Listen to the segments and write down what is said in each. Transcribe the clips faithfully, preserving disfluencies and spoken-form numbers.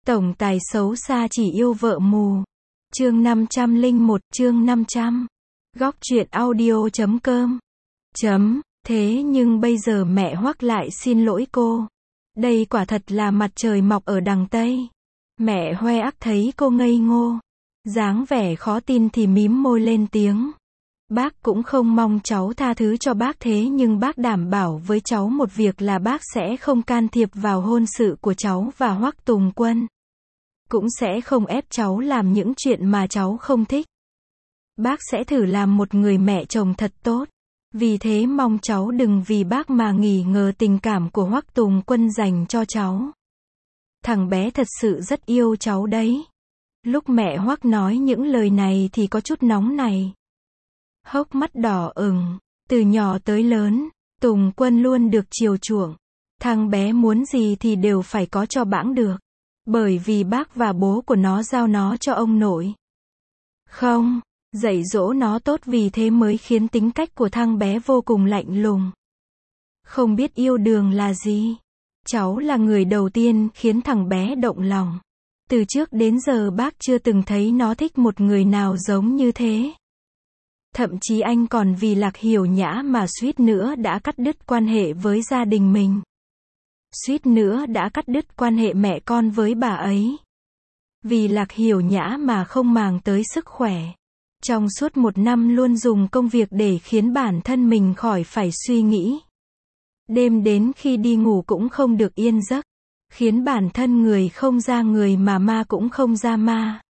Tổng tài xấu xa chỉ yêu vợ mù. Chương năm trăm lẻ một, chương năm trăm. Góc truyện audio chấm com. Chấm, thế nhưng bây giờ mẹ Hoắc lại xin lỗi cô. Đây quả thật là mặt trời mọc ở đằng Tây. Mẹ Hoe Ác thấy cô ngây ngô, dáng vẻ khó tin thì mím môi lên tiếng. Bác cũng không mong cháu tha thứ cho bác, thế nhưng bác đảm bảo với cháu một việc là bác sẽ không can thiệp vào hôn sự của cháu và Hoắc Tùng Quân. Cũng sẽ không ép cháu làm những chuyện mà cháu không thích. Bác sẽ thử làm một người mẹ chồng thật tốt. Vì thế mong cháu đừng vì bác mà nghi ngờ tình cảm của Hoắc Tùng Quân dành cho cháu. Thằng bé thật sự rất yêu cháu đấy. Lúc mẹ Hoắc nói những lời này thì có chút nóng này. Hốc mắt đỏ ửng, từ nhỏ tới lớn, Tùng Quân luôn được chiều chuộng. Thằng bé muốn gì thì đều phải có cho bẵng được. Bởi vì bác và bố của nó giao nó cho ông nội. Không, dạy dỗ nó tốt, vì thế mới khiến tính cách của thằng bé vô cùng lạnh lùng. Không biết yêu đương là gì. Cháu là người đầu tiên khiến thằng bé động lòng. Từ trước đến giờ bác chưa từng thấy nó thích một người nào giống như thế. Thậm chí anh còn vì Lạc Hiểu Nhã mà suýt nữa đã cắt đứt quan hệ với gia đình mình. Suýt nữa đã cắt đứt quan hệ mẹ con với bà ấy. Vì Lạc Hiểu Nhã mà không màng tới sức khỏe. Trong suốt một năm luôn dùng công việc để khiến bản thân mình khỏi phải suy nghĩ. Đêm đến khi đi ngủ cũng không được yên giấc. Khiến bản thân người không ra người mà ma cũng không ra ma.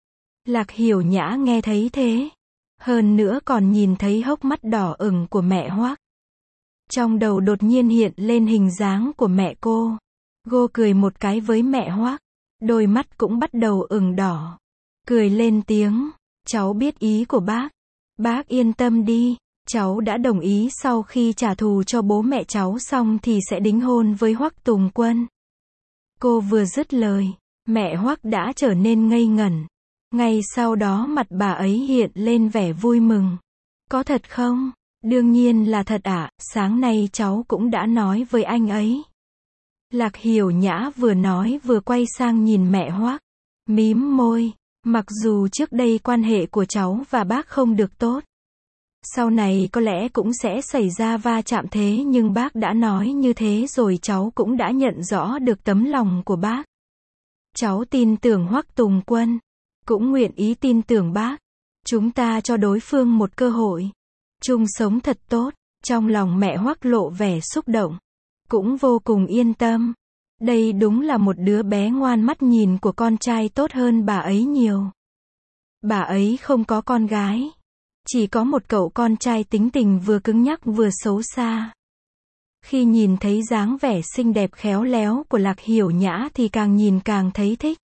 Lạc Hiểu Nhã nghe thấy thế. Hơn nữa còn nhìn thấy hốc mắt đỏ ửng của mẹ Hoắc. Trong đầu đột nhiên hiện lên hình dáng của mẹ cô. Cô cười một cái với mẹ Hoắc. Đôi mắt cũng bắt đầu ửng đỏ. Cười lên tiếng. Cháu biết ý của bác. Bác yên tâm đi. Cháu đã đồng ý sau khi trả thù cho bố mẹ cháu xong thì sẽ đính hôn với Hoắc Tùng Quân. Cô vừa dứt lời, mẹ Hoắc đã trở nên ngây ngẩn. Ngay sau đó mặt bà ấy hiện lên vẻ vui mừng. Có thật không? Đương nhiên là thật ạ, à, sáng nay cháu cũng đã nói với anh ấy. Lạc Hiểu Nhã vừa nói vừa quay sang nhìn mẹ Hoắc, mím môi. Mặc dù trước đây quan hệ của cháu và bác không được tốt, sau này có lẽ cũng sẽ xảy ra va chạm, thế nhưng bác đã nói như thế rồi, cháu cũng đã nhận rõ được tấm lòng của bác. Cháu tin tưởng Hoắc Tùng Quân, cũng nguyện ý tin tưởng bác. Chúng ta cho đối phương một cơ hội, chung sống thật tốt. Trong lòng mẹ Hoắc lộ vẻ xúc động, cũng vô cùng yên tâm. Đây đúng là một đứa bé ngoan, mắt nhìn của con trai tốt hơn bà ấy nhiều. Bà ấy không có con gái, chỉ có một cậu con trai tính tình vừa cứng nhắc vừa xấu xa. Khi nhìn thấy dáng vẻ xinh đẹp khéo léo của Lạc Hiểu Nhã thì càng nhìn càng thấy thích.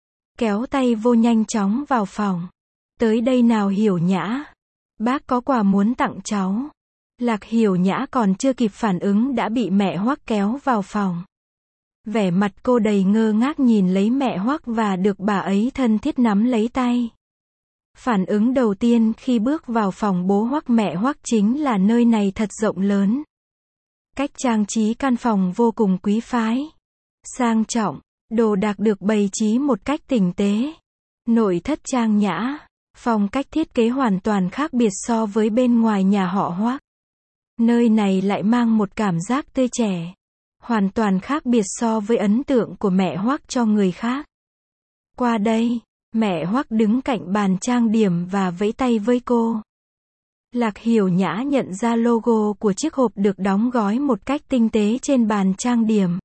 Kéo tay vô nhanh chóng vào phòng. Tới đây nào Hiểu Nhã. Bác có quà muốn tặng cháu. Lạc Hiểu Nhã còn chưa kịp phản ứng đã bị mẹ Hoắc kéo vào phòng. Vẻ mặt cô đầy ngơ ngác nhìn lấy mẹ Hoắc và được bà ấy thân thiết nắm lấy tay. Phản ứng đầu tiên khi bước vào phòng bố Hoắc mẹ Hoắc chính là nơi này thật rộng lớn. Cách trang trí căn phòng vô cùng quý phái, sang trọng, đồ đạc được bày trí một cách tinh tế. Nội thất trang nhã, phong cách thiết kế hoàn toàn khác biệt so với bên ngoài nhà họ Hoắc. Nơi này lại mang một cảm giác tươi trẻ, hoàn toàn khác biệt so với ấn tượng của mẹ Hoắc cho người khác. Qua đây, mẹ Hoắc đứng cạnh bàn trang điểm và vẫy tay với cô. Lạc Hiểu Nhã nhận ra logo của chiếc hộp được đóng gói một cách tinh tế trên bàn trang điểm.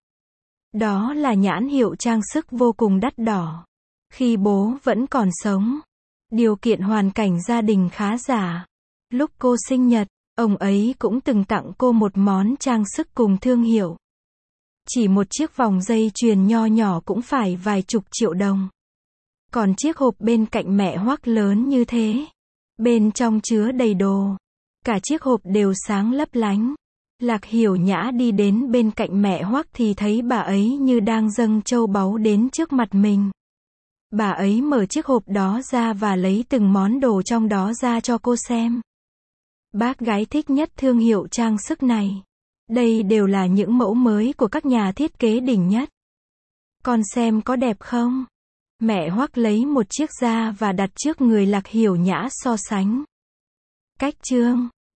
Đó là nhãn hiệu trang sức vô cùng đắt đỏ. Khi bố vẫn còn sống, điều kiện hoàn cảnh gia đình khá giả. Lúc cô sinh nhật, ông ấy cũng từng tặng cô một món trang sức cùng thương hiệu. Chỉ một chiếc vòng dây chuyền nho nhỏ cũng phải vài chục triệu đồng. Còn chiếc hộp bên cạnh mẹ Hoắc lớn như thế. Bên trong chứa đầy đồ. Cả chiếc hộp đều sáng lấp lánh. Lạc Hiểu Nhã đi đến bên cạnh mẹ Hoắc thì thấy bà ấy như đang dâng châu báu đến trước mặt mình. Bà ấy mở chiếc hộp đó ra và lấy từng món đồ trong đó ra cho cô xem. Bác gái thích nhất thương hiệu trang sức này. Đây đều là những mẫu mới của các nhà thiết kế đỉnh nhất. con xem có đẹp không? Mẹ Hoắc lấy một chiếc ra và đặt trước người Lạc Hiểu Nhã so sánh. Cách chương